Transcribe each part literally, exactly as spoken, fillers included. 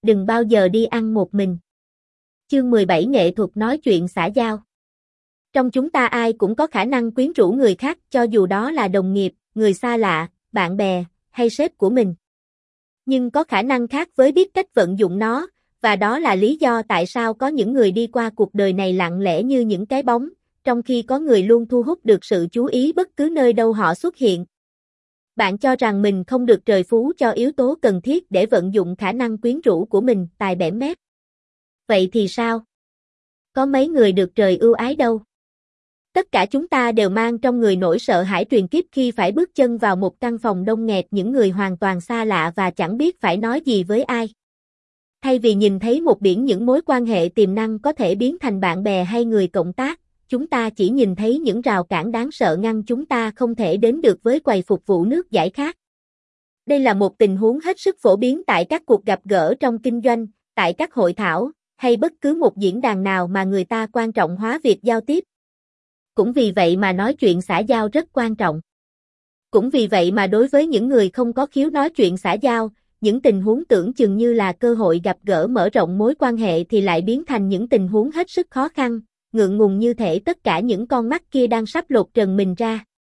đừng bao giờ đi ăn một mình. Chương mười bảy Nghệ thuật nói chuyện xã giao. Trong chúng ta ai cũng có khả năng quyến rũ người khác, cho dù đó là đồng nghiệp, người xa lạ, bạn bè, hay sếp của mình. Nhưng có khả năng khác với biết cách vận dụng nó, và đó là lý do tại sao có những người đi qua cuộc đời này lặng lẽ như những cái bóng, trong khi có người luôn thu hút được sự chú ý bất cứ nơi đâu họ xuất hiện. Bạn cho rằng mình không được trời phú cho yếu tố cần thiết để vận dụng khả năng quyến rũ của mình, tài bẽm mép. Vậy thì sao? Có mấy người được trời ưu ái đâu. Tất cả chúng ta đều mang trong người nỗi sợ hãi truyền kiếp khi phải bước chân vào một căn phòng đông nghẹt những người hoàn toàn xa lạ và chẳng biết phải nói gì với ai. Thay vì nhìn thấy một biển những mối quan hệ tiềm năng có thể biến thành bạn bè hay người cộng tác, chúng ta chỉ nhìn thấy những rào cản đáng sợ ngăn chúng ta không thể đến được với quầy phục vụ nước giải khát. Đây là một tình huống hết sức phổ biến tại các cuộc gặp gỡ trong kinh doanh, tại các hội thảo, hay bất cứ một diễn đàn nào mà người ta quan trọng hóa việc giao tiếp. Cũng vì vậy mà nói chuyện xã giao rất quan trọng. Cũng vì vậy mà đối với những người không có khiếu nói chuyện xã giao, những tình huống tưởng chừng như là cơ hội gặp gỡ mở rộng mối quan hệ thì lại biến thành những tình huống hết sức khó khăn, ngượng ngùng như thể tất cả những con mắt kia đang sắp lột trần mình ra.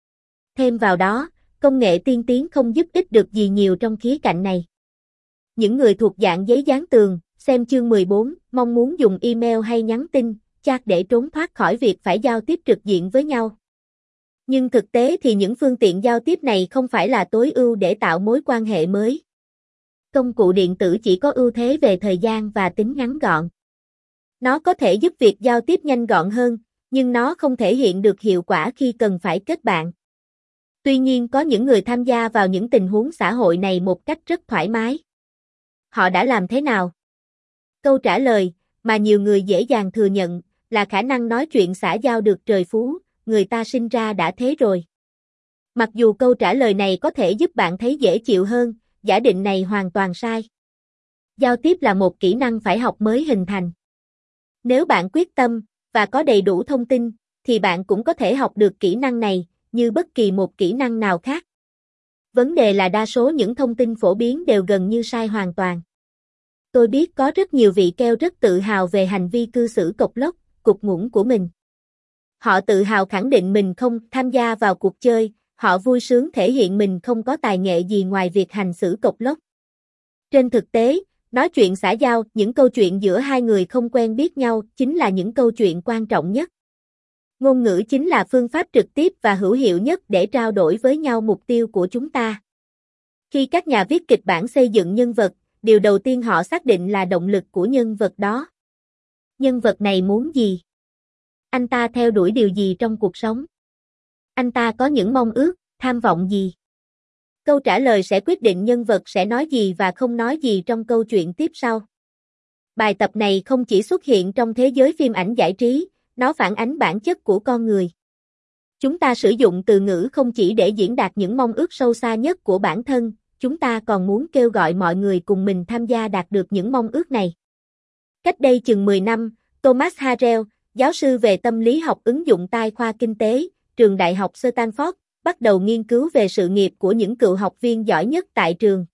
Thêm vào đó, công nghệ tiên tiến không giúp ích được gì nhiều trong khía cạnh này. Những người thuộc dạng giấy dán tường, xem chương mười bốn, mong muốn dùng email hay nhắn tin, chat để trốn thoát khỏi việc phải giao tiếp trực diện với nhau. Nhưng thực tế thì những phương tiện giao tiếp này không phải là tối ưu để tạo mối quan hệ mới. Công cụ điện tử chỉ có ưu thế về thời gian và tính ngắn gọn. Nó có thể giúp việc giao tiếp nhanh gọn hơn, nhưng nó không thể hiện được hiệu quả khi cần phải kết bạn. Tuy nhiên có những người tham gia vào những tình huống xã hội này một cách rất thoải mái. Họ đã làm thế nào? Câu trả lời, mà nhiều người dễ dàng thừa nhận, là khả năng nói chuyện xã giao được trời phú, người ta sinh ra đã thế rồi. Mặc dù câu trả lời này có thể giúp bạn thấy dễ chịu hơn, giả định này hoàn toàn sai. Giao tiếp là một kỹ năng phải học mới hình thành. Nếu bạn quyết tâm, và có đầy đủ thông tin, thì bạn cũng có thể học được kỹ năng này, như bất kỳ một kỹ năng nào khác. Vấn đề là đa số những thông tin phổ biến đều gần như sai hoàn toàn. Tôi biết có rất nhiều vị keo rất tự hào về hành vi cư xử cộc lốc, cục ngủng của mình. Họ tự hào khẳng định mình không tham gia vào cuộc chơi, họ vui sướng thể hiện mình không có tài nghệ gì ngoài việc hành xử cộc lốc. Trên thực tế, nói chuyện xã giao, những câu chuyện giữa hai người không quen biết nhau chính là những câu chuyện quan trọng nhất. Ngôn ngữ chính là phương pháp trực tiếp và hữu hiệu nhất để trao đổi với nhau mục tiêu của chúng ta. Khi các nhà viết kịch bản xây dựng nhân vật, điều đầu tiên họ xác định là động lực của nhân vật đó. Nhân vật này muốn gì? Anh ta theo đuổi điều gì trong cuộc sống? Anh ta có những mong ước, tham vọng gì? Câu trả lời sẽ quyết định nhân vật sẽ nói gì và không nói gì trong câu chuyện tiếp sau. Bài tập này không chỉ xuất hiện trong thế giới phim ảnh giải trí, nó phản ánh bản chất của con người. Chúng ta sử dụng từ ngữ không chỉ để diễn đạt những mong ước sâu xa nhất của bản thân, chúng ta còn muốn kêu gọi mọi người cùng mình tham gia đạt được những mong ước này. Cách đây chừng mười năm, Thomas Harrell, giáo sư về tâm lý học ứng dụng tại khoa kinh tế, trường đại học Stanford, bắt đầu nghiên cứu về sự nghiệp của những cựu học viên giỏi nhất tại trường.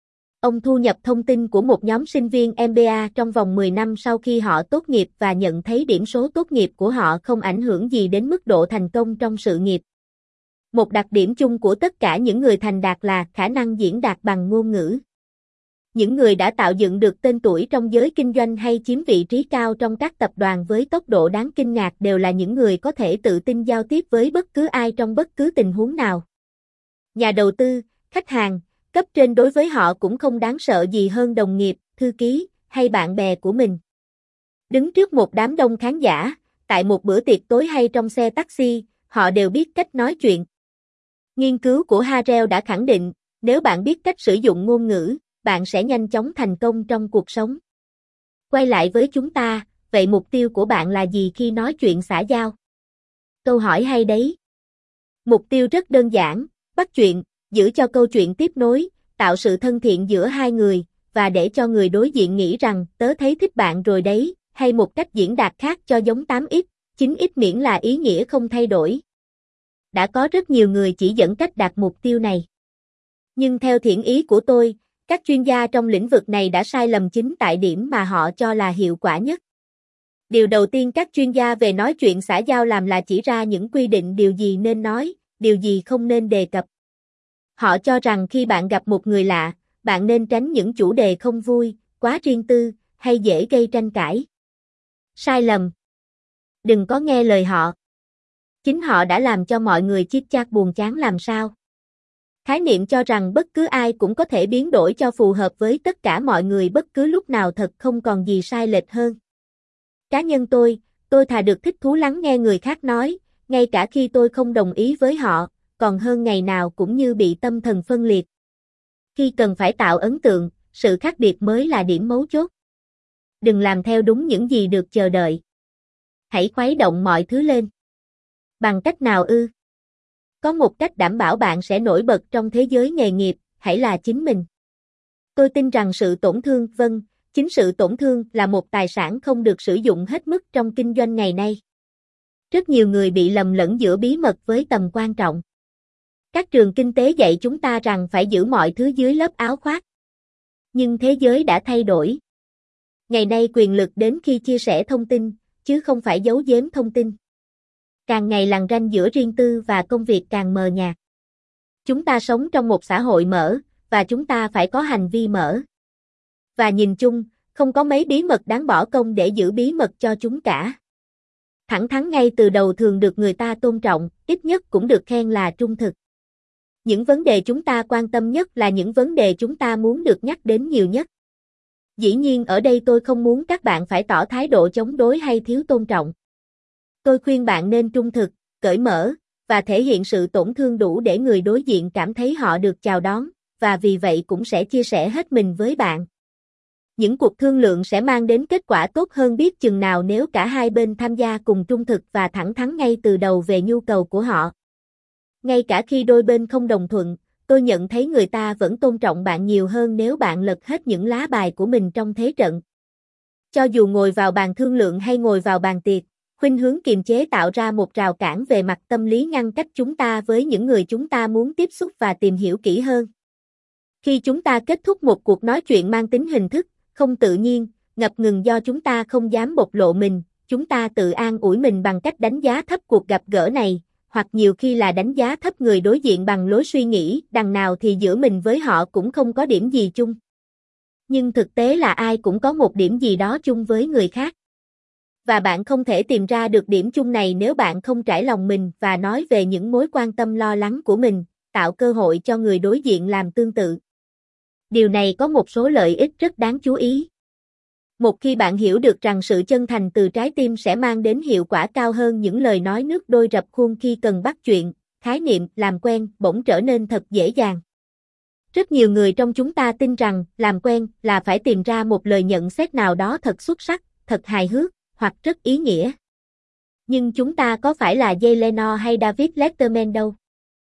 Ông thu nhập thông tin của một nhóm sinh viên em bê a trong vòng mười năm sau khi họ tốt nghiệp và nhận thấy điểm số tốt nghiệp của họ không ảnh hưởng gì đến mức độ thành công trong sự nghiệp. Một đặc điểm chung của tất cả những người thành đạt là khả năng diễn đạt bằng ngôn ngữ. Những người đã tạo dựng được tên tuổi trong giới kinh doanh hay chiếm vị trí cao trong các tập đoàn với tốc độ đáng kinh ngạc đều là những người có thể tự tin giao tiếp với bất cứ ai trong bất cứ tình huống nào. Nhà đầu tư, khách hàng, cấp trên đối với họ cũng không đáng sợ gì hơn đồng nghiệp, thư ký, hay bạn bè của mình. Đứng trước một đám đông khán giả, tại một bữa tiệc tối hay trong xe taxi, họ đều biết cách nói chuyện. Nghiên cứu của Harrell đã khẳng định, nếu bạn biết cách sử dụng ngôn ngữ, bạn sẽ nhanh chóng thành công trong cuộc sống. Quay lại với chúng ta, vậy mục tiêu của bạn là gì khi nói chuyện xã giao? Câu hỏi hay đấy. Mục tiêu rất đơn giản, bắt chuyện, giữ cho câu chuyện tiếp nối, tạo sự thân thiện giữa hai người, và để cho người đối diện nghĩ rằng tớ thấy thích bạn rồi đấy, hay một cách diễn đạt khác cho giống tám x, chín x miễn là ý nghĩa không thay đổi. Đã có rất nhiều người chỉ dẫn cách đạt mục tiêu này. Nhưng theo thiện ý của tôi, Các chuyên gia trong lĩnh vực này đã sai lầm chính tại điểm mà họ cho là hiệu quả nhất. Điều đầu tiên các chuyên gia về nói chuyện xã giao làm là chỉ ra những quy định điều gì nên nói, điều gì không nên đề cập. Họ cho rằng khi bạn gặp một người lạ, bạn nên tránh những chủ đề không vui, quá riêng tư, hay dễ gây tranh cãi. Sai lầm. Đừng có nghe lời họ. Chính họ đã làm cho mọi người chit chat buồn chán làm sao. Khái niệm cho rằng bất cứ ai cũng có thể biến đổi cho phù hợp với tất cả mọi người bất cứ lúc nào thật không còn gì sai lệch hơn. Cá nhân tôi, tôi thà được thích thú lắng nghe người khác nói, ngay cả khi tôi không đồng ý với họ, còn hơn ngày nào cũng như bị tâm thần phân liệt. Khi cần phải tạo ấn tượng, sự khác biệt mới là điểm mấu chốt. Đừng làm theo đúng những gì được chờ đợi. Hãy khuấy động mọi thứ lên. Bằng cách nào ư? Có một cách đảm bảo bạn sẽ nổi bật trong thế giới nghề nghiệp, hãy là chính mình. Tôi tin rằng sự tổn thương, vâng, chính sự tổn thương là một tài sản không được sử dụng hết mức trong kinh doanh ngày nay. Rất nhiều người bị lầm lẫn giữa bí mật với tầm quan trọng. Các trường kinh tế dạy chúng ta rằng phải giữ mọi thứ dưới lớp áo khoác. Nhưng thế giới đã thay đổi. Ngày nay quyền lực đến khi chia sẻ thông tin, chứ không phải giấu giếm thông tin. Càng ngày lằn ranh giữa riêng tư và công việc càng mờ nhạt. Chúng ta sống trong một xã hội mở, và chúng ta phải có hành vi mở. Và nhìn chung, không có mấy bí mật đáng bỏ công để giữ bí mật cho chúng cả. Thẳng thắn ngay từ đầu thường được người ta tôn trọng, ít nhất cũng được khen là trung thực. Những vấn đề chúng ta quan tâm nhất là những vấn đề chúng ta muốn được nhắc đến nhiều nhất. Dĩ nhiên ở đây tôi không muốn các bạn phải tỏ thái độ chống đối hay thiếu tôn trọng. Tôi khuyên bạn nên trung thực, cởi mở, và thể hiện sự tổn thương đủ để người đối diện cảm thấy họ được chào đón, và vì vậy cũng sẽ chia sẻ hết mình với bạn. Những cuộc thương lượng sẽ mang đến kết quả tốt hơn biết chừng nào nếu cả hai bên tham gia cùng trung thực và thẳng thắn ngay từ đầu về nhu cầu của họ. Ngay cả khi đôi bên không đồng thuận, tôi nhận thấy người ta vẫn tôn trọng bạn nhiều hơn nếu bạn lật hết những lá bài của mình trong thế trận. Cho dù ngồi vào bàn thương lượng hay ngồi vào bàn tiệc, khuynh hướng kiềm chế tạo ra một rào cản về mặt tâm lý ngăn cách chúng ta với những người chúng ta muốn tiếp xúc và tìm hiểu kỹ hơn. Khi chúng ta kết thúc một cuộc nói chuyện mang tính hình thức, không tự nhiên, ngập ngừng do chúng ta không dám bộc lộ mình, chúng ta tự an ủi mình bằng cách đánh giá thấp cuộc gặp gỡ này, hoặc nhiều khi là đánh giá thấp người đối diện bằng lối suy nghĩ, đằng nào thì giữa mình với họ cũng không có điểm gì chung. Nhưng thực tế là ai cũng có một điểm gì đó chung với người khác. Và bạn không thể tìm ra được điểm chung này nếu bạn không trải lòng mình và nói về những mối quan tâm lo lắng của mình, tạo cơ hội cho người đối diện làm tương tự. Điều này có một số lợi ích rất đáng chú ý. Một khi bạn hiểu được rằng sự chân thành từ trái tim sẽ mang đến hiệu quả cao hơn những lời nói nước đôi rập khuôn khi cần bắt chuyện, khái niệm làm quen bỗng trở nên thật dễ dàng. Rất nhiều người trong chúng ta tin rằng làm quen là phải tìm ra một lời nhận xét nào đó thật xuất sắc, thật hài hước, hoặc rất ý nghĩa. Nhưng chúng ta có phải là Jay Leno hay David Letterman đâu.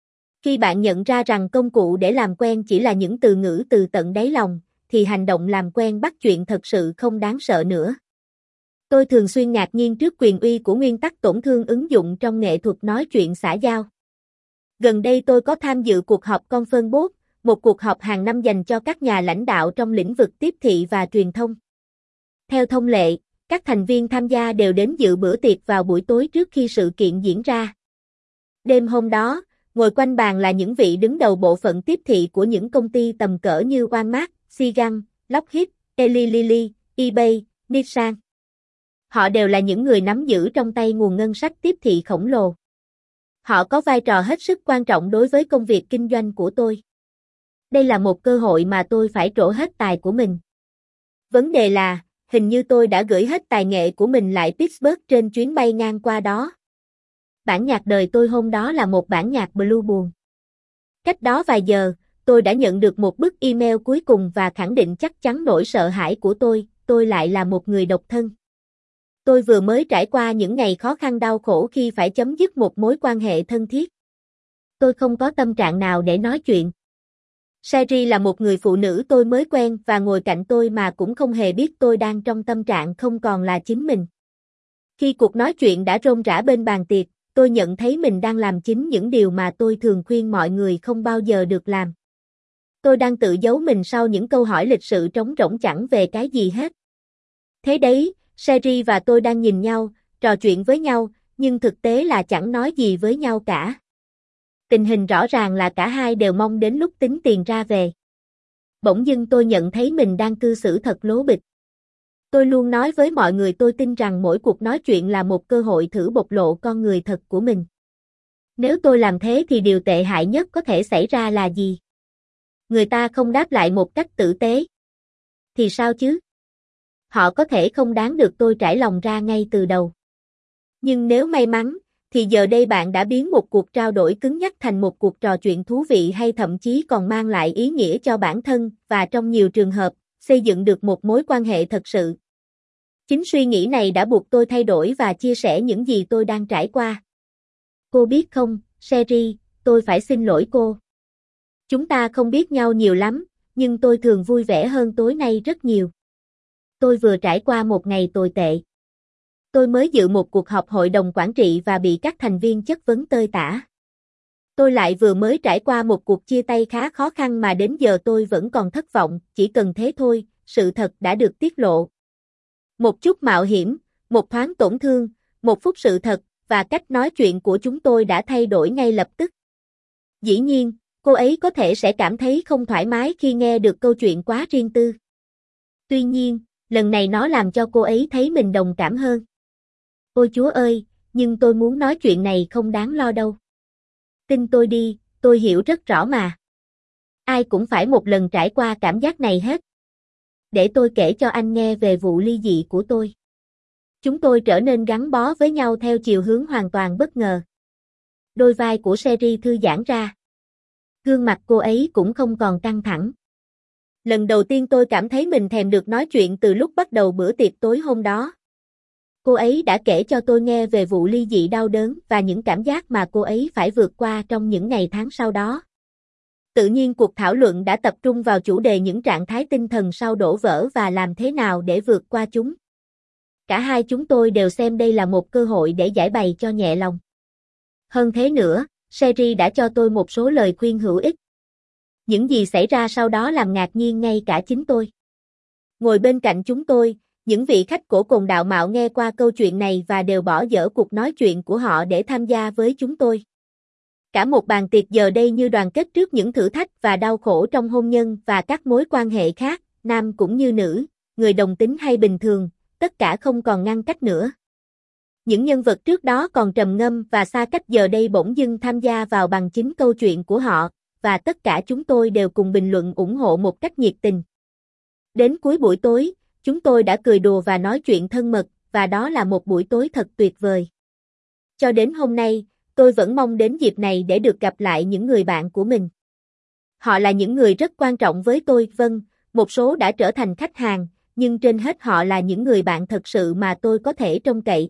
Khi bạn nhận ra rằng công cụ để làm quen chỉ là những từ ngữ từ tận đáy lòng, thì hành động làm quen bắt chuyện thật sự không đáng sợ nữa. Tôi thường xuyên ngạc nhiên trước quyền uy của nguyên tắc tổn thương ứng dụng trong nghệ thuật nói chuyện xã giao. Gần đây tôi có tham dự cuộc họp Conference Board, một cuộc họp hàng năm dành cho các nhà lãnh đạo trong lĩnh vực tiếp thị và truyền thông. Theo thông lệ, các thành viên tham gia đều đến dự bữa tiệc vào buổi tối trước khi sự kiện diễn ra. Đêm hôm đó, ngồi quanh bàn là những vị đứng đầu bộ phận tiếp thị của những công ty tầm cỡ như Walmart, Seagan, Lockheed, Eli Lilly, eBay, Nissan. Họ đều là những người nắm giữ trong tay nguồn ngân sách tiếp thị khổng lồ. Họ có vai trò hết sức quan trọng đối với công việc kinh doanh của tôi. Đây là một cơ hội mà tôi phải trổ hết tài của mình. Vấn đề là, hình như tôi đã gửi hết tài nghệ của mình lại Pittsburgh trên chuyến bay ngang qua đó. Bản nhạc đời tôi hôm đó là một bản nhạc blues buồn. Cách đó vài giờ, tôi đã nhận được một bức email cuối cùng và khẳng định chắc chắn nỗi sợ hãi của tôi, tôi lại là một người độc thân. Tôi vừa mới trải qua những ngày khó khăn đau khổ khi phải chấm dứt một mối quan hệ thân thiết. Tôi không có tâm trạng nào để nói chuyện. Sherry là một người phụ nữ tôi mới quen và ngồi cạnh tôi mà cũng không hề biết tôi đang trong tâm trạng không còn là chính mình. Khi cuộc nói chuyện đã rôm rả bên bàn tiệc, tôi nhận thấy mình đang làm chính những điều mà tôi thường khuyên mọi người không bao giờ được làm. Tôi đang tự giấu mình sau những câu hỏi lịch sự trống rỗng chẳng về cái gì hết. Thế đấy, Sherry và tôi đang nhìn nhau, trò chuyện với nhau, nhưng thực tế là chẳng nói gì với nhau cả. Tình hình rõ ràng là cả hai đều mong đến lúc tính tiền ra về. Bỗng dưng tôi nhận thấy mình đang cư xử thật lố bịch. Tôi luôn nói với mọi người tôi tin rằng mỗi cuộc nói chuyện là một cơ hội thử bộc lộ con người thật của mình. Nếu tôi làm thế thì điều tệ hại nhất có thể xảy ra là gì? Người ta không đáp lại một cách tử tế. Thì sao chứ? Họ có thể không đáng được tôi trải lòng ra ngay từ đầu. Nhưng nếu may mắn, thì giờ đây bạn đã biến một cuộc trao đổi cứng nhắc thành một cuộc trò chuyện thú vị hay thậm chí còn mang lại ý nghĩa cho bản thân và trong nhiều trường hợp, xây dựng được một mối quan hệ thật sự. Chính suy nghĩ này đã buộc tôi thay đổi và chia sẻ những gì tôi đang trải qua. Cô biết không, Sherry, tôi phải xin lỗi cô. Chúng ta không biết nhau nhiều lắm, nhưng tôi thường vui vẻ hơn tối nay rất nhiều. Tôi vừa trải qua một ngày tồi tệ. Tôi mới dự một cuộc họp hội đồng quản trị và bị các thành viên chất vấn tơi tả. Tôi lại vừa mới trải qua một cuộc chia tay khá khó khăn mà đến giờ tôi vẫn còn thất vọng, chỉ cần thế thôi, sự thật đã được tiết lộ. Một chút mạo hiểm, một thoáng tổn thương, một phút sự thật, và cách nói chuyện của chúng tôi đã thay đổi ngay lập tức. Dĩ nhiên, cô ấy có thể sẽ cảm thấy không thoải mái khi nghe được câu chuyện quá riêng tư. Tuy nhiên, lần này nó làm cho cô ấy thấy mình đồng cảm hơn. Ôi Chúa ơi, nhưng tôi muốn nói chuyện này không đáng lo đâu. Tin tôi đi, tôi hiểu rất rõ mà. Ai cũng phải một lần trải qua cảm giác này hết. Để tôi kể cho anh nghe về vụ ly dị của tôi. Chúng tôi trở nên gắn bó với nhau theo chiều hướng hoàn toàn bất ngờ. Đôi vai của Sherry thư giãn ra. Gương mặt cô ấy cũng không còn căng thẳng. Lần đầu tiên tôi cảm thấy mình thèm được nói chuyện từ lúc bắt đầu bữa tiệc tối hôm đó. Cô ấy đã kể cho tôi nghe về vụ ly dị đau đớn và những cảm giác mà cô ấy phải vượt qua trong những ngày tháng sau đó. Tự nhiên cuộc thảo luận đã tập trung vào chủ đề những trạng thái tinh thần sau đổ vỡ và làm thế nào để vượt qua chúng. Cả hai chúng tôi đều xem đây là một cơ hội để giải bày cho nhẹ lòng. Hơn thế nữa, Sherry đã cho tôi một số lời khuyên hữu ích. Những gì xảy ra sau đó làm ngạc nhiên ngay cả chính tôi. Ngồi bên cạnh chúng tôi, những vị khách cổ cồn đạo mạo nghe qua câu chuyện này và đều bỏ dở cuộc nói chuyện của họ để tham gia với chúng tôi. Cả một bàn tiệc giờ đây như đoàn kết trước những thử thách và đau khổ trong hôn nhân và các mối quan hệ khác, nam cũng như nữ, người đồng tính hay bình thường, tất cả không còn ngăn cách nữa. Những nhân vật trước đó còn trầm ngâm và xa cách giờ đây bỗng dưng tham gia vào bằng chính câu chuyện của họ, và tất cả chúng tôi đều cùng bình luận ủng hộ một cách nhiệt tình. Đến cuối buổi tối, chúng tôi đã cười đùa và nói chuyện thân mật, và đó là một buổi tối thật tuyệt vời. Cho đến hôm nay, tôi vẫn mong đến dịp này để được gặp lại những người bạn của mình. Họ là những người rất quan trọng với tôi, vâng, một số đã trở thành khách hàng, nhưng trên hết họ là những người bạn thật sự mà tôi có thể trông cậy.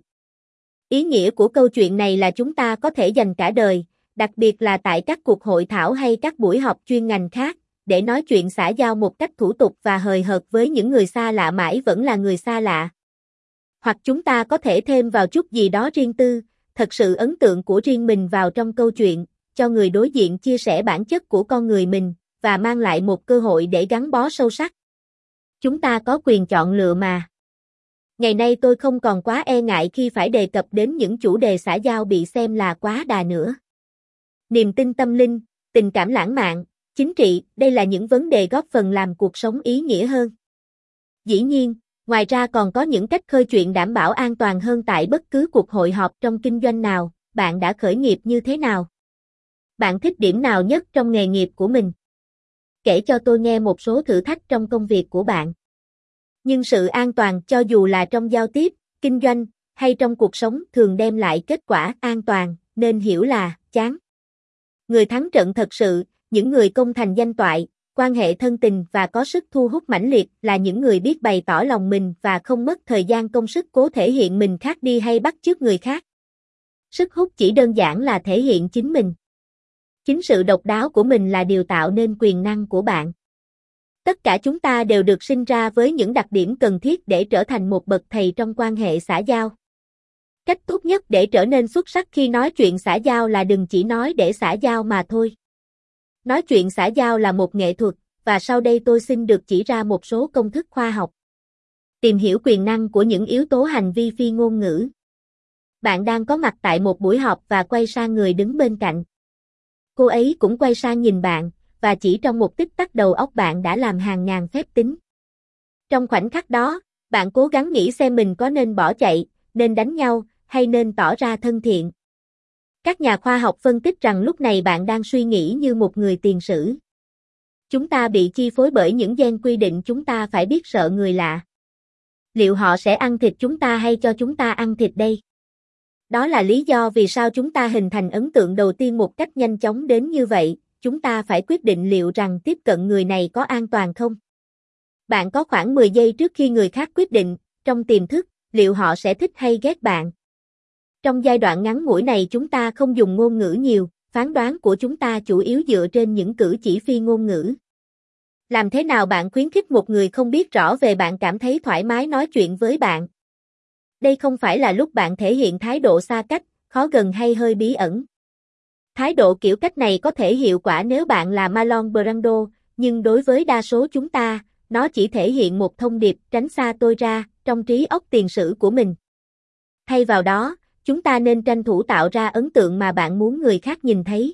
Ý nghĩa của câu chuyện này là chúng ta có thể dành cả đời, đặc biệt là tại các cuộc hội thảo hay các buổi họp chuyên ngành khác, để nói chuyện xã giao một cách thủ tục và hời hợt với những người xa lạ mãi vẫn là người xa lạ. Hoặc chúng ta có thể thêm vào chút gì đó riêng tư, thật sự ấn tượng của riêng mình vào trong câu chuyện, cho người đối diện chia sẻ bản chất của con người mình, và mang lại một cơ hội để gắn bó sâu sắc. Chúng ta có quyền chọn lựa mà. Ngày nay tôi không còn quá e ngại khi phải đề cập đến những chủ đề xã giao bị xem là quá đà nữa. Niềm tin tâm linh, tình cảm lãng mạn, chính trị, đây là những vấn đề góp phần làm cuộc sống ý nghĩa hơn. Dĩ nhiên, ngoài ra còn có những cách khơi chuyện đảm bảo an toàn hơn tại bất cứ cuộc hội họp trong kinh doanh nào. Bạn đã khởi nghiệp như thế nào? Bạn thích điểm nào nhất trong nghề nghiệp của mình? Kể cho tôi nghe một số thử thách trong công việc của bạn. Nhưng sự an toàn cho dù là trong giao tiếp, kinh doanh, hay trong cuộc sống thường đem lại kết quả an toàn, nên hiểu là chán. Người thắng trận thật sự, những người công thành danh toại, quan hệ thân tình và có sức thu hút mãnh liệt là những người biết bày tỏ lòng mình và không mất thời gian công sức cố thể hiện mình khác đi hay bắt chước người khác. Sức hút chỉ đơn giản là thể hiện chính mình. Chính sự độc đáo của mình là điều tạo nên quyền năng của bạn. Tất cả chúng ta đều được sinh ra với những đặc điểm cần thiết để trở thành một bậc thầy trong quan hệ xã giao. Cách tốt nhất để trở nên xuất sắc khi nói chuyện xã giao là đừng chỉ nói để xã giao mà thôi. Nói chuyện xã giao là một nghệ thuật, và sau đây tôi xin được chỉ ra một số công thức khoa học. Tìm hiểu quyền năng của những yếu tố hành vi phi ngôn ngữ. Bạn đang có mặt tại một buổi họp và quay sang người đứng bên cạnh. Cô ấy cũng quay sang nhìn bạn, và chỉ trong một tích tắc đầu óc bạn đã làm hàng ngàn phép tính. Trong khoảnh khắc đó, bạn cố gắng nghĩ xem mình có nên bỏ chạy, nên đánh nhau, hay nên tỏ ra thân thiện. Các nhà khoa học phân tích rằng lúc này bạn đang suy nghĩ như một người tiền sử. Chúng ta bị chi phối bởi những gen quy định chúng ta phải biết sợ người lạ. Liệu họ sẽ ăn thịt chúng ta hay cho chúng ta ăn thịt đây? Đó là lý do vì sao chúng ta hình thành ấn tượng đầu tiên một cách nhanh chóng đến như vậy, chúng ta phải quyết định liệu rằng tiếp cận người này có an toàn không. Bạn có khoảng mười giây trước khi người khác quyết định, trong tiềm thức, liệu họ sẽ thích hay ghét bạn. Trong giai đoạn ngắn ngủi này chúng ta không dùng ngôn ngữ nhiều, phán đoán của chúng ta chủ yếu dựa trên những cử chỉ phi ngôn ngữ. Làm thế nào bạn khuyến khích một người không biết rõ về bạn cảm thấy thoải mái nói chuyện với bạn? Đây không phải là lúc bạn thể hiện thái độ xa cách, khó gần hay hơi bí ẩn. Thái độ kiểu cách này có thể hiệu quả nếu bạn là Marlon Brando, nhưng đối với đa số chúng ta, nó chỉ thể hiện một thông điệp tránh xa tôi ra, trong trí óc tiền sử của mình. Thay vào đó, chúng ta nên tranh thủ tạo ra ấn tượng mà bạn muốn người khác nhìn thấy.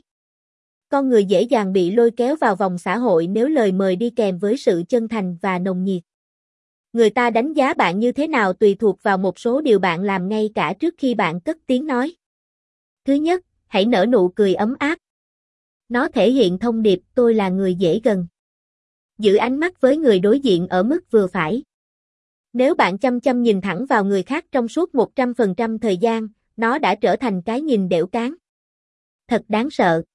Con người dễ dàng bị lôi kéo vào vòng xã hội nếu lời mời đi kèm với sự chân thành và nồng nhiệt. Người ta đánh giá bạn như thế nào tùy thuộc vào một số điều bạn làm ngay cả trước khi bạn cất tiếng nói. Thứ nhất, hãy nở nụ cười ấm áp. Nó thể hiện thông điệp tôi là người dễ gần. Giữ ánh mắt với người đối diện ở mức vừa phải. Nếu bạn chăm chăm nhìn thẳng vào người khác trong suốt một trăm phần trăm thời gian, nó đã trở thành cái nhìn đểu cán. Thật đáng sợ.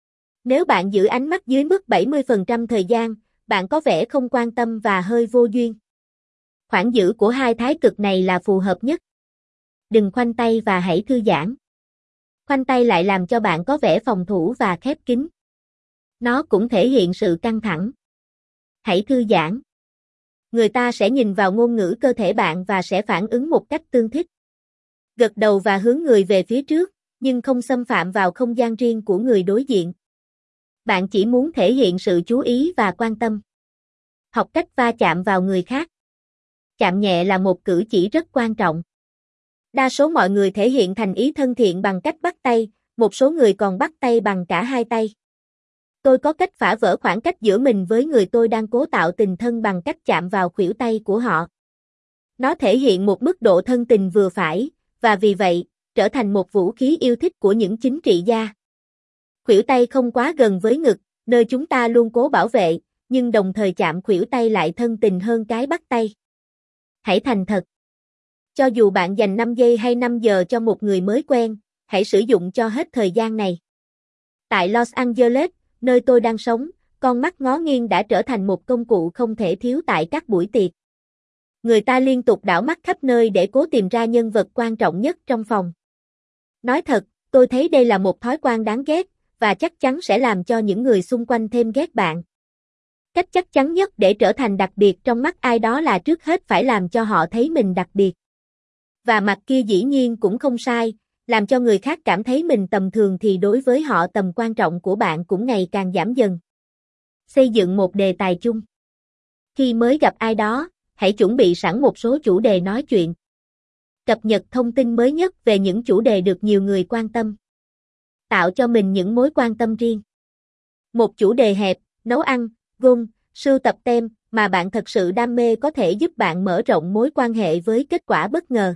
Nếu bạn giữ ánh mắt dưới mức bảy mươi phần trăm thời gian, bạn có vẻ không quan tâm và hơi vô duyên. Khoảng giữ của hai thái cực này là phù hợp nhất. Đừng khoanh tay và hãy thư giãn. Khoanh tay lại làm cho bạn có vẻ phòng thủ và khép kín. Nó cũng thể hiện sự căng thẳng. Hãy thư giãn. Người ta sẽ nhìn vào ngôn ngữ cơ thể bạn và sẽ phản ứng một cách tương thích. Gật đầu và hướng người về phía trước, nhưng không xâm phạm vào không gian riêng của người đối diện. Bạn chỉ muốn thể hiện sự chú ý và quan tâm. Học cách va chạm vào người khác. Chạm nhẹ là một cử chỉ rất quan trọng. Đa số mọi người thể hiện thành ý thân thiện bằng cách bắt tay, một số người còn bắt tay bằng cả hai tay. Tôi có cách phá vỡ khoảng cách giữa mình với người tôi đang cố tạo tình thân bằng cách chạm vào khuỷu tay của họ. Nó thể hiện một mức độ thân tình vừa phải, và vì vậy, trở thành một vũ khí yêu thích của những chính trị gia. Khuỷu tay không quá gần với ngực, nơi chúng ta luôn cố bảo vệ, nhưng đồng thời chạm khuỷu tay lại thân tình hơn cái bắt tay. Hãy thành thật. Cho dù bạn dành năm giây hay năm giờ cho một người mới quen, hãy sử dụng cho hết thời gian này. Tại Los Angeles, nơi tôi đang sống, con mắt ngó nghiêng đã trở thành một công cụ không thể thiếu tại các buổi tiệc. Người ta liên tục đảo mắt khắp nơi để cố tìm ra nhân vật quan trọng nhất trong phòng. Nói thật, tôi thấy đây là một thói quen đáng ghét, và chắc chắn sẽ làm cho những người xung quanh thêm ghét bạn. Cách chắc chắn nhất để trở thành đặc biệt trong mắt ai đó là trước hết phải làm cho họ thấy mình đặc biệt. Và mặt kia dĩ nhiên cũng không sai, làm cho người khác cảm thấy mình tầm thường thì đối với họ tầm quan trọng của bạn cũng ngày càng giảm dần. Xây dựng một đề tài chung. Khi mới gặp ai đó, hãy chuẩn bị sẵn một số chủ đề nói chuyện. Cập nhật thông tin mới nhất về những chủ đề được nhiều người quan tâm. Tạo cho mình những mối quan tâm riêng. Một chủ đề hẹp, nấu ăn, golf, sưu tập tem mà bạn thật sự đam mê có thể giúp bạn mở rộng mối quan hệ với kết quả bất ngờ.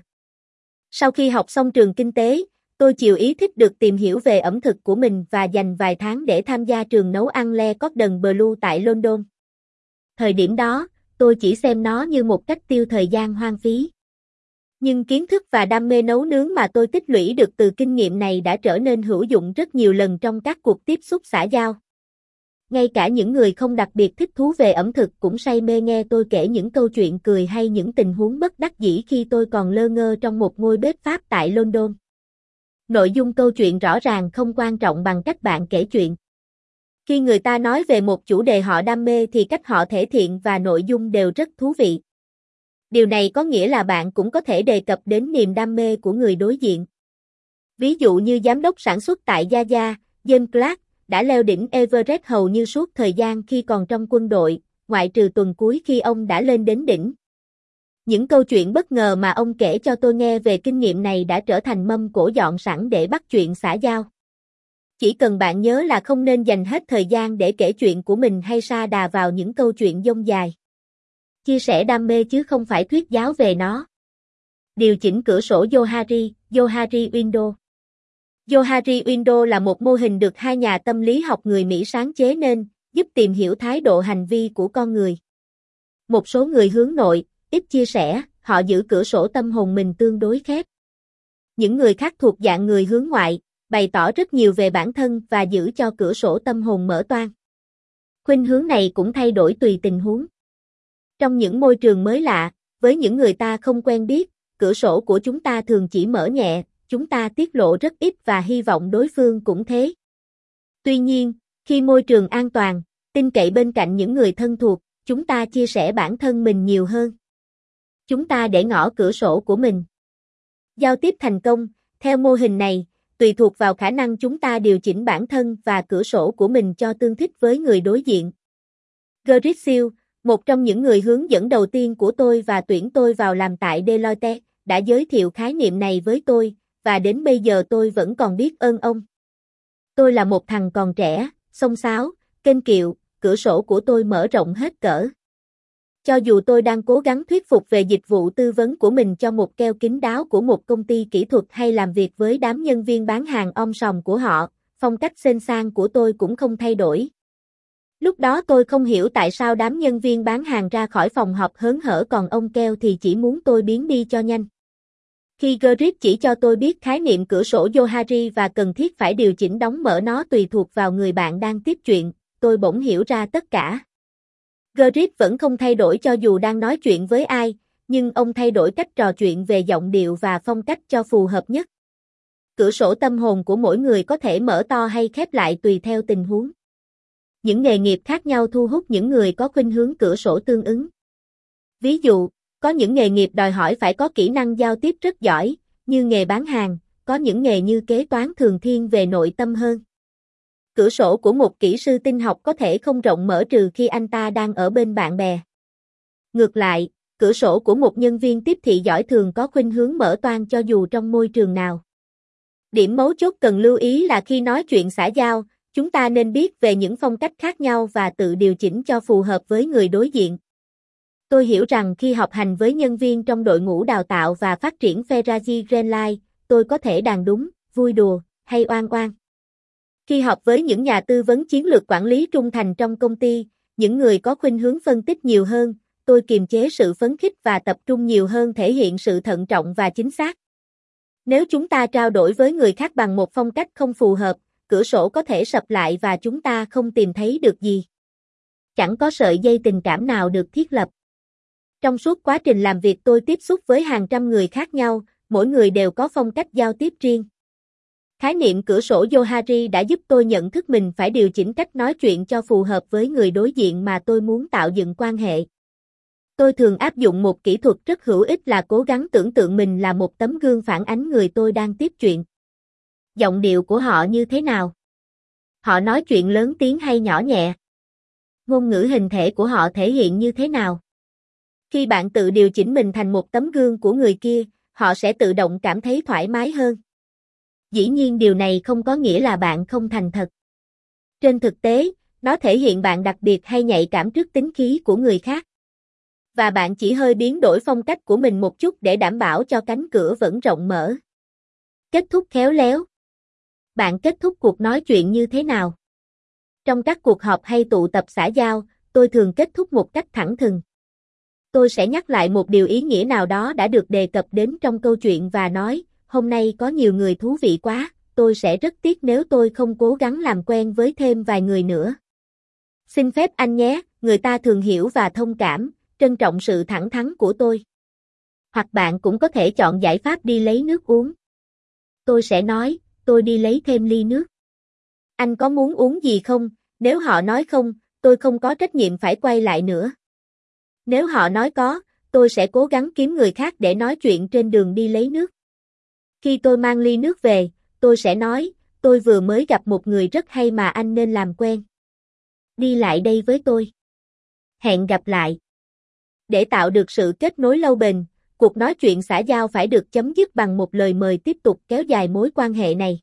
Sau khi học xong trường kinh tế, tôi chịu ý thích được tìm hiểu về ẩm thực của mình và dành vài tháng để tham gia trường nấu ăn Le Cordon Bleu tại London. Thời điểm đó, tôi chỉ xem nó như một cách tiêu thời gian hoang phí. Nhưng kiến thức và đam mê nấu nướng mà tôi tích lũy được từ kinh nghiệm này đã trở nên hữu dụng rất nhiều lần trong các cuộc tiếp xúc xã giao. Ngay cả những người không đặc biệt thích thú về ẩm thực cũng say mê nghe tôi kể những câu chuyện cười hay những tình huống bất đắc dĩ khi tôi còn lơ ngơ trong một ngôi bếp Pháp tại London. Nội dung câu chuyện rõ ràng không quan trọng bằng cách bạn kể chuyện. Khi người ta nói về một chủ đề họ đam mê thì cách họ thể hiện và nội dung đều rất thú vị. Điều này có nghĩa là bạn cũng có thể đề cập đến niềm đam mê của người đối diện. Ví dụ như giám đốc sản xuất tại Gia Gia, James Clark, đã leo đỉnh Everest hầu như suốt thời gian khi còn trong quân đội, ngoại trừ tuần cuối khi ông đã lên đến đỉnh. Những câu chuyện bất ngờ mà ông kể cho tôi nghe về kinh nghiệm này đã trở thành mâm cỗ dọn sẵn để bắt chuyện xã giao. Chỉ cần bạn nhớ là không nên dành hết thời gian để kể chuyện của mình hay sa đà vào những câu chuyện dông dài. Chia sẻ đam mê chứ không phải thuyết giáo về nó. Điều chỉnh cửa sổ Johari, Johari Window. Johari Window là một mô hình được hai nhà tâm lý học người Mỹ sáng chế nên, giúp tìm hiểu thái độ hành vi của con người. Một số người hướng nội, ít chia sẻ, họ giữ cửa sổ tâm hồn mình tương đối khép. Những người khác thuộc dạng người hướng ngoại, bày tỏ rất nhiều về bản thân và giữ cho cửa sổ tâm hồn mở toang. Khuynh hướng này cũng thay đổi tùy tình huống. Trong những môi trường mới lạ, với những người ta không quen biết, cửa sổ của chúng ta thường chỉ mở nhẹ, chúng ta tiết lộ rất ít và hy vọng đối phương cũng thế. Tuy nhiên, khi môi trường an toàn, tin cậy bên cạnh những người thân thuộc, chúng ta chia sẻ bản thân mình nhiều hơn. Chúng ta để ngỏ cửa sổ của mình. Giao tiếp thành công, theo mô hình này, tùy thuộc vào khả năng chúng ta điều chỉnh bản thân và cửa sổ của mình cho tương thích với người đối diện. Gerrit Sill, một trong những người hướng dẫn đầu tiên của tôi và tuyển tôi vào làm tại Deloitte, đã giới thiệu khái niệm này với tôi, và đến bây giờ tôi vẫn còn biết ơn ông. Tôi là một thằng còn trẻ, xông xáo, kênh kiệu, cửa sổ của tôi mở rộng hết cỡ. Cho dù tôi đang cố gắng thuyết phục về dịch vụ tư vấn của mình cho một keo kín đáo của một công ty kỹ thuật hay làm việc với đám nhân viên bán hàng om sòm của họ, phong cách xinh xang của tôi cũng không thay đổi. Lúc đó tôi không hiểu tại sao đám nhân viên bán hàng ra khỏi phòng họp hớn hở còn ông keo thì chỉ muốn tôi biến đi cho nhanh. Khi Gerrit chỉ cho tôi biết khái niệm cửa sổ Johari và cần thiết phải điều chỉnh đóng mở nó tùy thuộc vào người bạn đang tiếp chuyện, tôi bỗng hiểu ra tất cả. Gerrit vẫn không thay đổi cho dù đang nói chuyện với ai, nhưng ông thay đổi cách trò chuyện về giọng điệu và phong cách cho phù hợp nhất. Cửa sổ tâm hồn của mỗi người có thể mở to hay khép lại tùy theo tình huống. Những nghề nghiệp khác nhau thu hút những người có khuynh hướng cửa sổ tương ứng. Ví dụ, có những nghề nghiệp đòi hỏi phải có kỹ năng giao tiếp rất giỏi, như nghề bán hàng, có những nghề như kế toán thường thiên về nội tâm hơn. Cửa sổ của một kỹ sư tin học có thể không rộng mở trừ khi anh ta đang ở bên bạn bè. Ngược lại, cửa sổ của một nhân viên tiếp thị giỏi thường có khuynh hướng mở toang cho dù trong môi trường nào. Điểm mấu chốt cần lưu ý là khi nói chuyện xã giao, chúng ta nên biết về những phong cách khác nhau và tự điều chỉnh cho phù hợp với người đối diện. Tôi hiểu rằng khi học hành với nhân viên trong đội ngũ đào tạo và phát triển Ferrari Greenlight, tôi có thể đàn đúng, vui đùa, hay oan oan. Khi họp với những nhà tư vấn chiến lược quản lý trung thành trong công ty, những người có khuynh hướng phân tích nhiều hơn, tôi kiềm chế sự phấn khích và tập trung nhiều hơn thể hiện sự thận trọng và chính xác. Nếu chúng ta trao đổi với người khác bằng một phong cách không phù hợp, cửa sổ có thể sập lại và chúng ta không tìm thấy được gì. Chẳng có sợi dây tình cảm nào được thiết lập. Trong suốt quá trình làm việc tôi tiếp xúc với hàng trăm người khác nhau, mỗi người đều có phong cách giao tiếp riêng. Khái niệm cửa sổ Johari đã giúp tôi nhận thức mình phải điều chỉnh cách nói chuyện cho phù hợp với người đối diện mà tôi muốn tạo dựng quan hệ. Tôi thường áp dụng một kỹ thuật rất hữu ích là cố gắng tưởng tượng mình là một tấm gương phản ánh người tôi đang tiếp chuyện. Giọng điệu của họ như thế nào? Họ nói chuyện lớn tiếng hay nhỏ nhẹ? Ngôn ngữ hình thể của họ thể hiện như thế nào? Khi bạn tự điều chỉnh mình thành một tấm gương của người kia, họ sẽ tự động cảm thấy thoải mái hơn. Dĩ nhiên điều này không có nghĩa là bạn không thành thật. Trên thực tế, nó thể hiện bạn đặc biệt hay nhạy cảm trước tính khí của người khác. Và bạn chỉ hơi biến đổi phong cách của mình một chút để đảm bảo cho cánh cửa vẫn rộng mở. Kết thúc khéo léo. Bạn kết thúc cuộc nói chuyện như thế nào? Trong các cuộc họp hay tụ tập xã giao, tôi thường kết thúc một cách thẳng thừng. Tôi sẽ nhắc lại một điều ý nghĩa nào đó đã được đề cập đến trong câu chuyện và nói, hôm nay có nhiều người thú vị quá, tôi sẽ rất tiếc nếu tôi không cố gắng làm quen với thêm vài người nữa. Xin phép anh nhé, người ta thường hiểu và thông cảm, trân trọng sự thẳng thắn của tôi. Hoặc bạn cũng có thể chọn giải pháp đi lấy nước uống. Tôi sẽ nói, tôi đi lấy thêm ly nước. Anh có muốn uống gì không? Nếu họ nói không, tôi không có trách nhiệm phải quay lại nữa. Nếu họ nói có, tôi sẽ cố gắng kiếm người khác để nói chuyện trên đường đi lấy nước. Khi tôi mang ly nước về, tôi sẽ nói, tôi vừa mới gặp một người rất hay mà anh nên làm quen. Đi lại đây với tôi. Hẹn gặp lại. Để tạo được sự kết nối lâu bền, cuộc nói chuyện xã giao phải được chấm dứt bằng một lời mời tiếp tục kéo dài mối quan hệ này.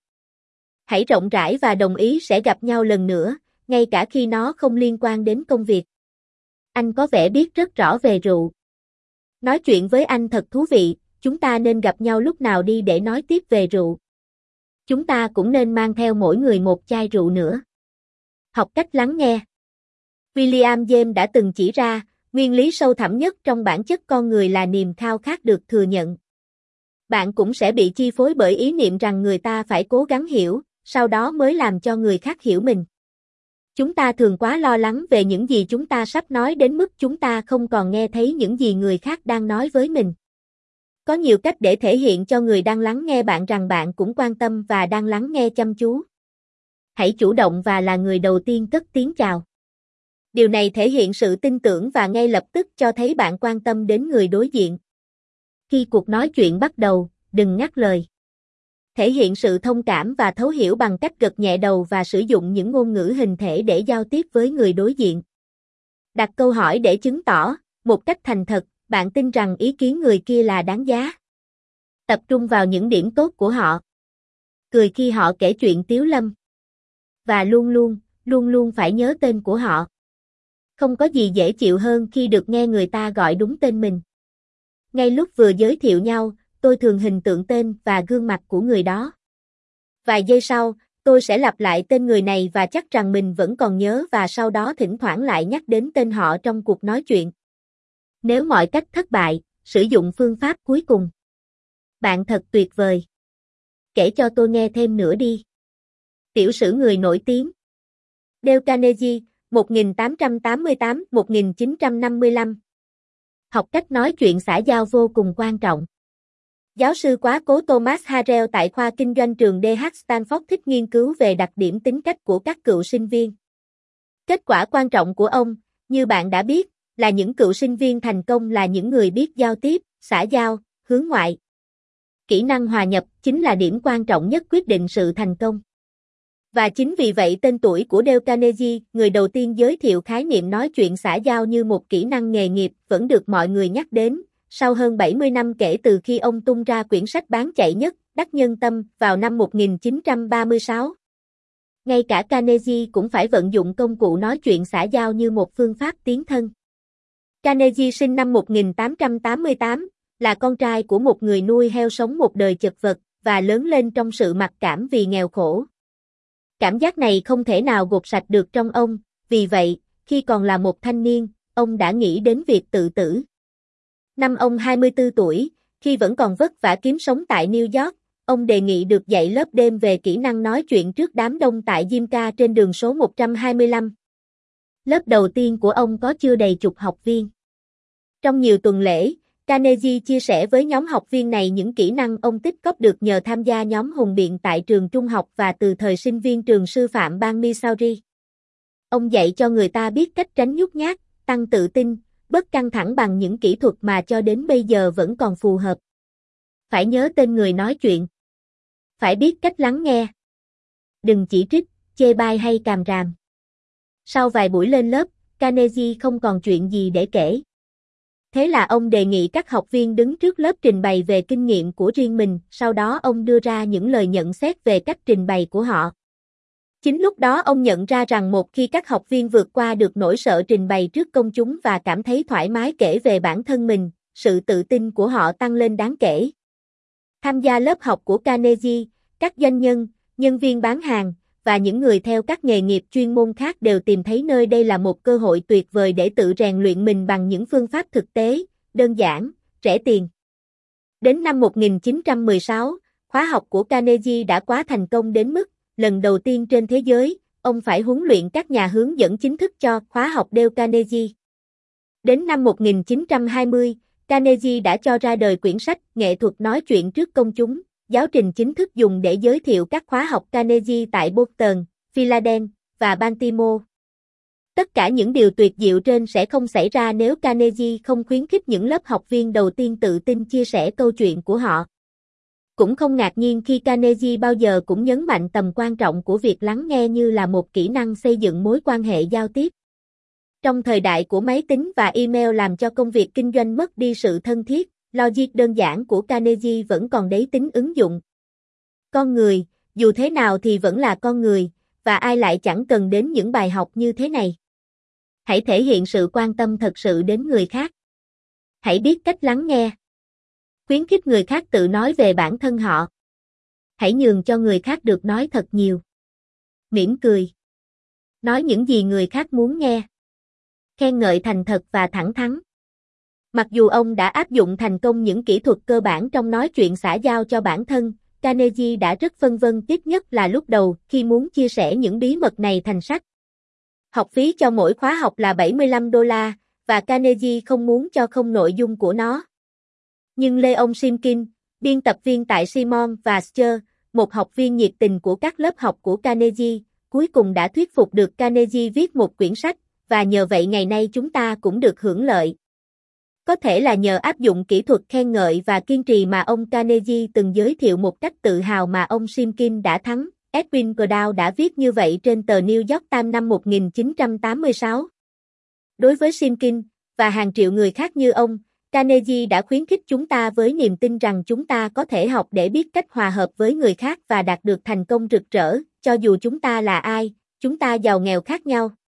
Hãy rộng rãi và đồng ý sẽ gặp nhau lần nữa, ngay cả khi nó không liên quan đến công việc. Anh có vẻ biết rất rõ về rượu. Nói chuyện với anh thật thú vị, chúng ta nên gặp nhau lúc nào đi để nói tiếp về rượu. Chúng ta cũng nên mang theo mỗi người một chai rượu nữa. Học cách lắng nghe. William James đã từng chỉ ra, nguyên lý sâu thẳm nhất trong bản chất con người là niềm khao khát được thừa nhận. Bạn cũng sẽ bị chi phối bởi ý niệm rằng người ta phải cố gắng hiểu, sau đó mới làm cho người khác hiểu mình. Chúng ta thường quá lo lắng về những gì chúng ta sắp nói đến mức chúng ta không còn nghe thấy những gì người khác đang nói với mình. Có nhiều cách để thể hiện cho người đang lắng nghe bạn rằng bạn cũng quan tâm và đang lắng nghe chăm chú. Hãy chủ động và là người đầu tiên cất tiếng chào. Điều này thể hiện sự tin tưởng và ngay lập tức cho thấy bạn quan tâm đến người đối diện. Khi cuộc nói chuyện bắt đầu, đừng ngắt lời. Thể hiện sự thông cảm và thấu hiểu bằng cách gật nhẹ đầu và sử dụng những ngôn ngữ hình thể để giao tiếp với người đối diện. Đặt câu hỏi để chứng tỏ, một cách thành thật, bạn tin rằng ý kiến người kia là đáng giá. Tập trung vào những điểm tốt của họ. Cười khi họ kể chuyện tiếu lâm. Và luôn luôn, luôn luôn phải nhớ tên của họ. Không có gì dễ chịu hơn khi được nghe người ta gọi đúng tên mình. Ngay lúc vừa giới thiệu nhau, tôi thường hình tượng tên và gương mặt của người đó. Vài giây sau, tôi sẽ lặp lại tên người này và chắc rằng mình vẫn còn nhớ và sau đó thỉnh thoảng lại nhắc đến tên họ trong cuộc nói chuyện. Nếu mọi cách thất bại, sử dụng phương pháp cuối cùng. Bạn thật tuyệt vời. Kể cho tôi nghe thêm nữa đi. Tiểu sử người nổi tiếng. Dale Carnegie, một nghìn tám trăm tám mươi tám đến một nghìn chín trăm năm mươi lăm. Học cách nói chuyện xã giao vô cùng quan trọng. Giáo sư quá cố Thomas Harrell tại khoa kinh doanh trường đê hát Stanford thích nghiên cứu về đặc điểm tính cách của các cựu sinh viên. Kết quả quan trọng của ông, như bạn đã biết, là những cựu sinh viên thành công là những người biết giao tiếp, xã giao, hướng ngoại. Kỹ năng hòa nhập chính là điểm quan trọng nhất quyết định sự thành công. Và chính vì vậy tên tuổi của Dale Carnegie, người đầu tiên giới thiệu khái niệm nói chuyện xã giao như một kỹ năng nghề nghiệp, vẫn được mọi người nhắc đến, sau hơn bảy mươi năm kể từ khi ông tung ra quyển sách bán chạy nhất, Đắc Nhân Tâm, vào năm một nghìn chín trăm ba mươi sáu. Ngay cả Carnegie cũng phải vận dụng công cụ nói chuyện xã giao như một phương pháp tiến thân. Carnegie sinh năm một nghìn tám trăm tám mươi tám, là con trai của một người nuôi heo sống một đời chật vật, và lớn lên trong sự mặc cảm vì nghèo khổ. Cảm giác này không thể nào gột sạch được trong ông, vì vậy, khi còn là một thanh niên, ông đã nghĩ đến việc tự tử. Năm ông hai mươi tư tuổi, khi vẫn còn vất vả kiếm sống tại New York, ông đề nghị được dạy lớp đêm về kỹ năng nói chuyện trước đám đông tại Gymkhana trên đường số một trăm hai mươi lăm. Lớp đầu tiên của ông có chưa đầy chục học viên. Trong nhiều tuần lễ, Carnegie chia sẻ với nhóm học viên này những kỹ năng ông tích góp được nhờ tham gia nhóm hùng biện tại trường trung học và từ thời sinh viên trường sư phạm bang Missouri. Ông dạy cho người ta biết cách tránh nhút nhát, tăng tự tin, bớt căng thẳng bằng những kỹ thuật mà cho đến bây giờ vẫn còn phù hợp. Phải nhớ tên người nói chuyện. Phải biết cách lắng nghe. Đừng chỉ trích, chê bai hay càm ràm. Sau vài buổi lên lớp, Carnegie không còn chuyện gì để kể. Thế là ông đề nghị các học viên đứng trước lớp trình bày về kinh nghiệm của riêng mình, sau đó ông đưa ra những lời nhận xét về cách trình bày của họ. Chính lúc đó ông nhận ra rằng một khi các học viên vượt qua được nỗi sợ trình bày trước công chúng và cảm thấy thoải mái kể về bản thân mình, sự tự tin của họ tăng lên đáng kể. Tham gia lớp học của Carnegie, các doanh nhân, nhân viên bán hàng, và những người theo các nghề nghiệp chuyên môn khác đều tìm thấy nơi đây là một cơ hội tuyệt vời để tự rèn luyện mình bằng những phương pháp thực tế, đơn giản, rẻ tiền. Đến năm một nghìn chín trăm mười sáu, khóa học của Carnegie đã quá thành công đến mức, lần đầu tiên trên thế giới, ông phải huấn luyện các nhà hướng dẫn chính thức cho khóa học Dale Carnegie. Đến năm một nghìn chín trăm hai mươi, Carnegie đã cho ra đời quyển sách Nghệ thuật nói chuyện trước công chúng, giáo trình chính thức dùng để giới thiệu các khóa học Carnegie tại Boston, Philadelphia và Baltimore. Tất cả những điều tuyệt diệu trên sẽ không xảy ra nếu Carnegie không khuyến khích những lớp học viên đầu tiên tự tin chia sẻ câu chuyện của họ. Cũng không ngạc nhiên khi Carnegie bao giờ cũng nhấn mạnh tầm quan trọng của việc lắng nghe như là một kỹ năng xây dựng mối quan hệ giao tiếp. Trong thời đại của máy tính và email làm cho công việc kinh doanh mất đi sự thân thiết, logic đơn giản của Carnegie vẫn còn đấy tính ứng dụng. Con người, dù thế nào thì vẫn là con người, và ai lại chẳng cần đến những bài học như thế này. Hãy thể hiện sự quan tâm thật sự đến người khác. Hãy biết cách lắng nghe. Khuyến khích người khác tự nói về bản thân họ. Hãy nhường cho người khác được nói thật nhiều. Mỉm cười. Nói những gì người khác muốn nghe. Khen ngợi thành thật và thẳng thắn. Mặc dù ông đã áp dụng thành công những kỹ thuật cơ bản trong nói chuyện xã giao cho bản thân, Carnegie đã rất phân vân tiếp nhất là lúc đầu khi muốn chia sẻ những bí mật này thành sách. Học phí cho mỗi khóa học là bảy mươi lăm đô la, và Carnegie không muốn cho không nội dung của nó. Nhưng Leon Simkin, biên tập viên tại Simon và Schuster, một học viên nhiệt tình của các lớp học của Carnegie, cuối cùng đã thuyết phục được Carnegie viết một quyển sách, và nhờ vậy ngày nay chúng ta cũng được hưởng lợi. Có thể là nhờ áp dụng kỹ thuật khen ngợi và kiên trì mà ông Carnegie từng giới thiệu một cách tự hào mà ông Simkin đã thắng. Edwin Cloud đã viết như vậy trên tờ New York Times năm một nghìn chín trăm tám mươi sáu. Đối với Simkin, và hàng triệu người khác như ông, Carnegie đã khuyến khích chúng ta với niềm tin rằng chúng ta có thể học để biết cách hòa hợp với người khác và đạt được thành công rực rỡ, cho dù chúng ta là ai, chúng ta giàu nghèo khác nhau.